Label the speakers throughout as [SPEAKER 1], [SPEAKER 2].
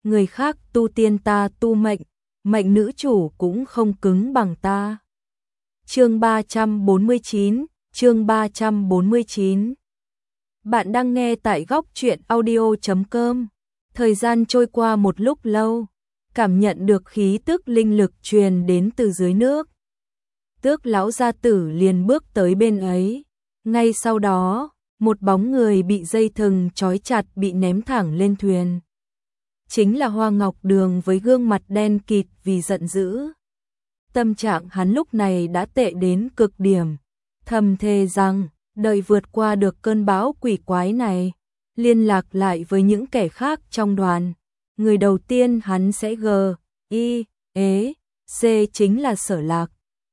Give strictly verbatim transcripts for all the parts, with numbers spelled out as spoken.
[SPEAKER 1] người khác tu tiên ta tu mệnh, mệnh nữ chủ cũng không cứng bằng ta. Chương ba trăm bốn mươi chín, chương ba trăm bốn mươi chín. Bạn đang nghe tại góc truyện audio chấm com. Thời gian trôi qua một lúc lâu, cảm nhận được khí tức linh lực truyền đến từ dưới nước. Tước lão gia tử liền bước tới bên ấy. Ngay sau đó, một bóng người bị dây thừng trói chặt bị ném thẳng lên thuyền. Chính là Hoa Ngọc Đường với gương mặt đen kịt vì giận dữ. Tâm trạng hắn lúc này đã tệ đến cực điểm, thầm thề rằng đợi vượt qua được cơn bão quỷ quái này, liên lạc lại với những kẻ khác trong đoàn. Người đầu tiên hắn sẽ g, i, ế, c chính là Sở Lạc.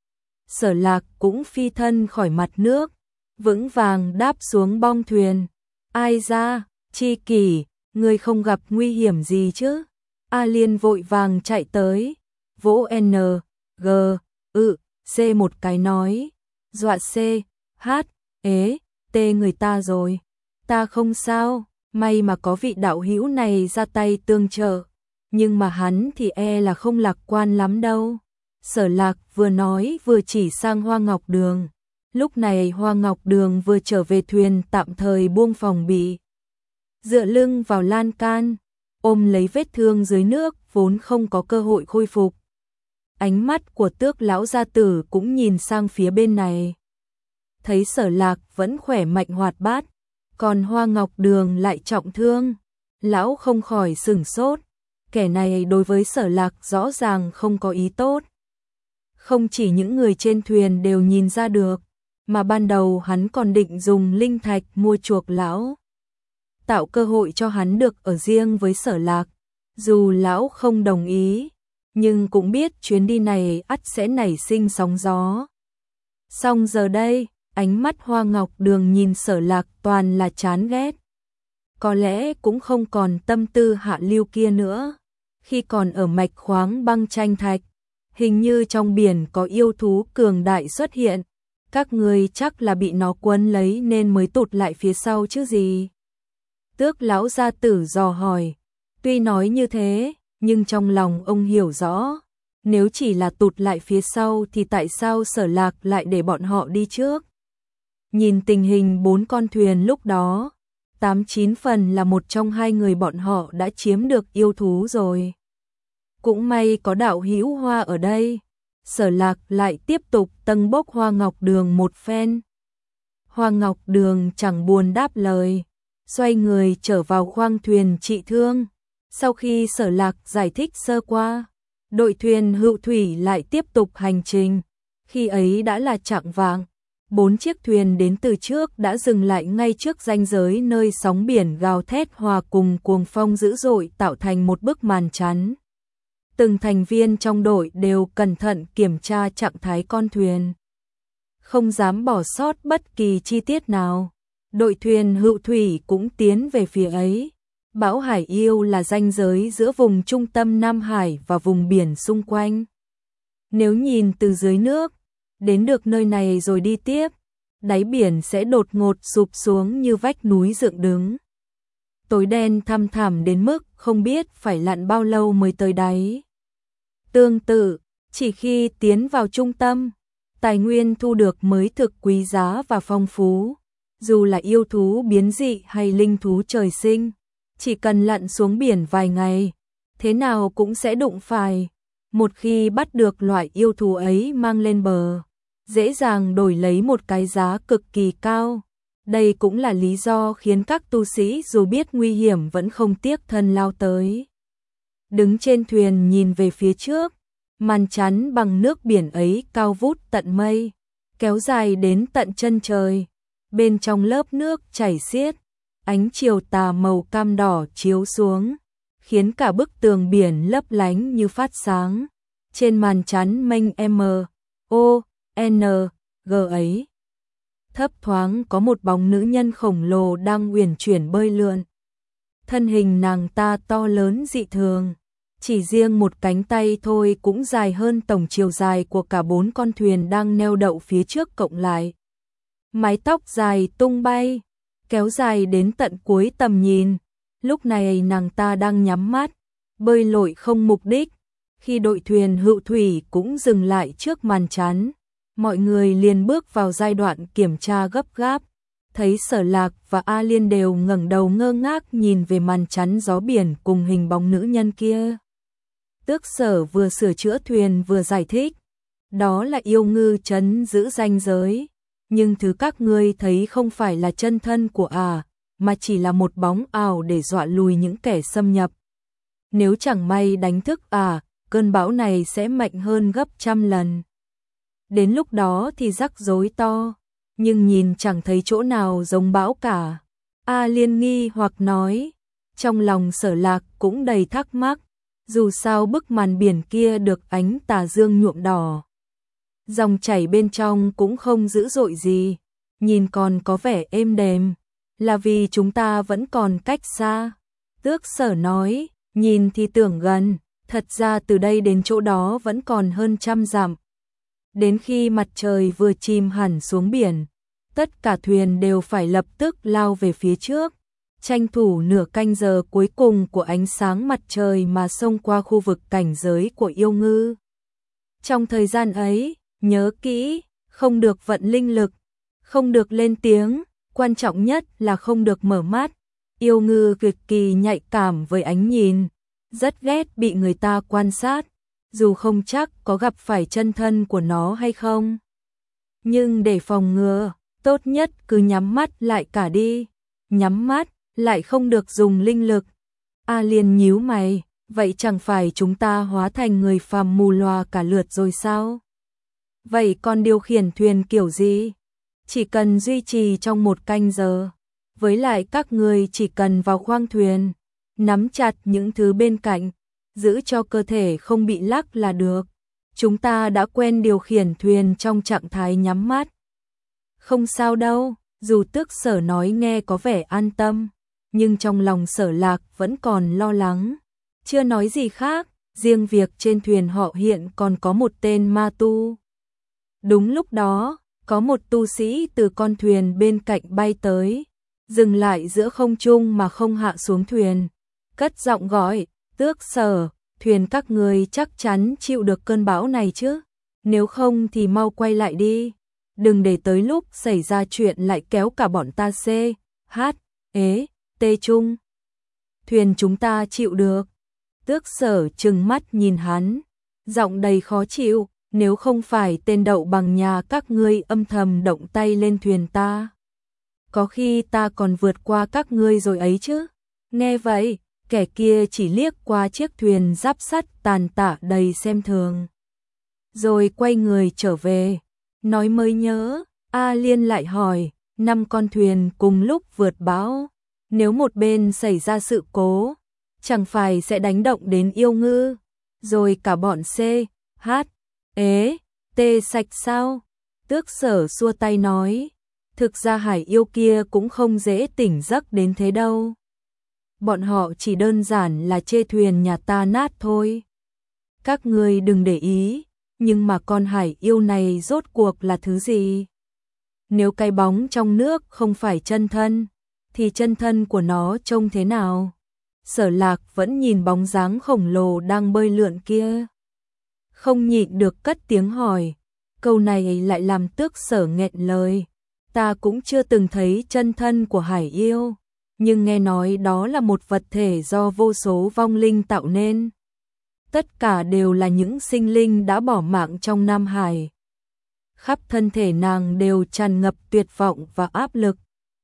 [SPEAKER 1] Sở Lạc cũng phi thân khỏi mặt nước, vững vàng đáp xuống bong thuyền. Ai ra, Chi Kỷ, ngươi không gặp nguy hiểm gì chứ? A Liên vội vàng chạy tới, vỗ N, G, ự, C một cái nói, dọa C, H, ế, T người ta rồi. Ta không sao, may mà có vị đạo hữu này ra tay tương trợ, nhưng mà hắn thì e là không lạc quan lắm đâu. Sở Lạc vừa nói vừa chỉ sang Hoa Ngọc Đường. Lúc này Hoa Ngọc Đường vừa trở về thuyền tạm thời buông phòng bị. Dựa lưng vào lan can, ôm lấy vết thương dưới nước vốn không có cơ hội khôi phục. Ánh mắt của Tước lão gia tử cũng nhìn sang phía bên này. Thấy Sở Lạc vẫn khỏe mạnh hoạt bát, còn Hoa Ngọc Đường lại trọng thương. Lão không khỏi sửng sốt, kẻ này đối với Sở Lạc rõ ràng không có ý tốt. Không chỉ những người trên thuyền đều nhìn ra được, mà ban đầu hắn còn định dùng linh thạch mua chuộc lão, tạo cơ hội cho hắn được ở riêng với Sở Lạc. Dù lão không đồng ý, nhưng cũng biết chuyến đi này ắt sẽ nảy sinh sóng gió. Song giờ đây, ánh mắt Hoa Ngọc Đường nhìn Sở Lạc toàn là chán ghét. Có lẽ cũng không còn tâm tư hạ lưu kia nữa. Khi còn ở mạch khoáng băng tranh thạch, hình như trong biển có yêu thú cường đại xuất hiện. Các người chắc là bị nó quấn lấy nên mới tụt lại phía sau chứ gì? Tước lão gia tử dò hỏi. Tuy nói như thế, nhưng trong lòng ông hiểu rõ, nếu chỉ là tụt lại phía sau thì tại sao Sở Lạc lại để bọn họ đi trước? Nhìn tình hình bốn con thuyền lúc đó, tám chín phần là một trong hai người bọn họ đã chiếm được yêu thú rồi. Cũng may có đạo hữu Hoa ở đây. Sở Lạc lại tiếp tục tâng bốc Hoa Ngọc Đường một phen. Hoa Ngọc Đường chẳng buồn đáp lời, xoay người trở vào khoang thuyền trị thương. Sau khi Sở Lạc giải thích sơ qua, đội thuyền Hữu Thủy lại tiếp tục hành trình. Khi ấy đã là chạng vạng, bốn chiếc thuyền đến từ trước đã dừng lại ngay trước ranh giới nơi sóng biển gào thét hòa cùng cuồng phong dữ dội tạo thành một bức màn chắn. Từng thành viên trong đội đều cẩn thận kiểm tra trạng thái con thuyền, không dám bỏ sót bất kỳ chi tiết nào. Đội thuyền Hữu Thủy cũng tiến về phía ấy. Bão Hải Yêu là ranh giới giữa vùng trung tâm Nam Hải và vùng biển xung quanh. Nếu nhìn từ dưới nước, đến được nơi này rồi đi tiếp, đáy biển sẽ đột ngột sụp xuống như vách núi dựng đứng. Tối đen thăm thẳm đến mức không biết phải lặn bao lâu mới tới đáy. Tương tự, chỉ khi tiến vào trung tâm, tài nguyên thu được mới thực quý giá và phong phú. Dù là yêu thú biến dị hay linh thú trời sinh, chỉ cần lặn xuống biển vài ngày, thế nào cũng sẽ đụng phải. Một khi bắt được loại yêu thú ấy mang lên bờ, dễ dàng đổi lấy một cái giá cực kỳ cao. Đây cũng là lý do khiến các tu sĩ dù biết nguy hiểm vẫn không tiếc thân lao tới. Đứng trên thuyền nhìn về phía trước, màn chắn bằng nước biển ấy cao vút tận mây, kéo dài đến tận chân trời. Bên trong lớp nước chảy xiết, ánh chiều tà màu cam đỏ chiếu xuống, khiến cả bức tường biển lấp lánh như phát sáng. Trên màn chắn mênh M, O, N, G ấy, thấp thoáng có một bóng nữ nhân khổng lồ đang uyển chuyển bơi lượn. Thân hình nàng ta to lớn dị thường, chỉ riêng một cánh tay thôi cũng dài hơn tổng chiều dài của cả bốn con thuyền đang neo đậu phía trước cộng lại. Mái tóc dài tung bay, kéo dài đến tận cuối tầm nhìn. Lúc này nàng ta đang nhắm mắt, bơi lội không mục đích. Khi đội thuyền hữu thủy cũng dừng lại trước màn chắn, mọi người liền bước vào giai đoạn kiểm tra gấp gáp. Thấy Sở Lạc và A Liên đều ngẩng đầu ngơ ngác nhìn về màn chắn gió biển cùng hình bóng nữ nhân kia. Tước Sở vừa sửa chữa thuyền vừa giải thích, đó là yêu ngư trấn giữ ranh giới, nhưng thứ các ngươi thấy không phải là chân thân của à, mà chỉ là một bóng ảo để dọa lùi những kẻ xâm nhập. Nếu chẳng may đánh thức à, cơn bão này sẽ mạnh hơn gấp trăm lần. Đến lúc đó thì rắc rối to, nhưng nhìn chẳng thấy chỗ nào giống bão cả. A Liên nghi hoặc nói, trong lòng Sở Lạc cũng đầy thắc mắc, dù sao bức màn biển kia được ánh tà dương nhuộm đỏ. Dòng chảy bên trong cũng không dữ dội gì, nhìn còn có vẻ êm đềm, là vì chúng ta vẫn còn cách xa. Tước Sở nói, nhìn thì tưởng gần, thật ra từ đây đến chỗ đó vẫn còn hơn trăm dặm. Đến khi mặt trời vừa chìm hẳn xuống biển, tất cả thuyền đều phải lập tức lao về phía trước, tranh thủ nửa canh giờ cuối cùng của ánh sáng mặt trời mà xông qua khu vực cảnh giới của yêu ngư. Trong thời gian ấy, nhớ kỹ, không được vận linh lực, không được lên tiếng, quan trọng nhất là không được mở mắt. Yêu ngư cực kỳ nhạy cảm với ánh nhìn, rất ghét bị người ta quan sát, dù không chắc có gặp phải chân thân của nó hay không. Nhưng để phòng ngừa, tốt nhất cứ nhắm mắt lại cả đi. Nhắm mắt, lại không được dùng linh lực. A Liên nhíu mày, vậy chẳng phải chúng ta hóa thành người phàm mù lòa cả lượt rồi sao? Vậy còn điều khiển thuyền kiểu gì? Chỉ cần duy trì trong một canh giờ. Với lại các người chỉ cần vào khoang thuyền, nắm chặt những thứ bên cạnh, giữ cho cơ thể không bị lắc là được. Chúng ta đã quen điều khiển thuyền trong trạng thái nhắm mắt. Không sao đâu, dù Tước Sở nói nghe có vẻ an tâm, nhưng trong lòng Sở Lạc vẫn còn lo lắng. Chưa nói gì khác, riêng việc trên thuyền họ hiện còn có một tên ma tu. Đúng lúc đó, có một tu sĩ từ con thuyền bên cạnh bay tới, dừng lại giữa không trung mà không hạ xuống thuyền, cất giọng gọi, Tước Sở, thuyền các người chắc chắn chịu được cơn bão này chứ, nếu không thì mau quay lại đi, đừng để tới lúc xảy ra chuyện lại kéo cả bọn ta C, H, ế, tê chung. Thuyền chúng ta chịu được. Tước Sở trừng mắt nhìn hắn, giọng đầy khó chịu, nếu không phải tên đậu bằng nhà các ngươi âm thầm động tay lên thuyền ta, có khi ta còn vượt qua các ngươi rồi ấy chứ. Nghe vậy, kẻ kia chỉ liếc qua chiếc thuyền giáp sắt tàn tạ đầy xem thường, rồi quay người trở về. Nói mới nhớ, A Liên lại hỏi, năm con thuyền cùng lúc vượt bão, nếu một bên xảy ra sự cố, chẳng phải sẽ đánh động đến yêu ngư, rồi cả bọn C, H, ế, T sạch sao? Tước Sở xua tay nói, thực ra hải yêu kia cũng không dễ tỉnh giấc đến thế đâu. Bọn họ chỉ đơn giản là chê thuyền nhà ta nát thôi. Các ngươi đừng để ý, nhưng mà con hải yêu này rốt cuộc là thứ gì? Nếu cái bóng trong nước không phải chân thân, thì chân thân của nó trông thế nào? Sở Lạc vẫn nhìn bóng dáng khổng lồ đang bơi lượn kia, không nhịn được cất tiếng hỏi. Câu này lại làm Tước Sở nghẹn lời. Ta cũng chưa từng thấy chân thân của hải yêu, nhưng nghe nói đó là một vật thể do vô số vong linh tạo nên. Tất cả đều là những sinh linh đã bỏ mạng trong Nam Hải. Khắp thân thể nàng đều tràn ngập tuyệt vọng và áp lực.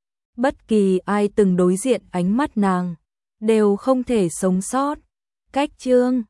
[SPEAKER 1] Bất kỳ ai từng đối diện ánh mắt nàng, đều không thể sống sót. Cách chương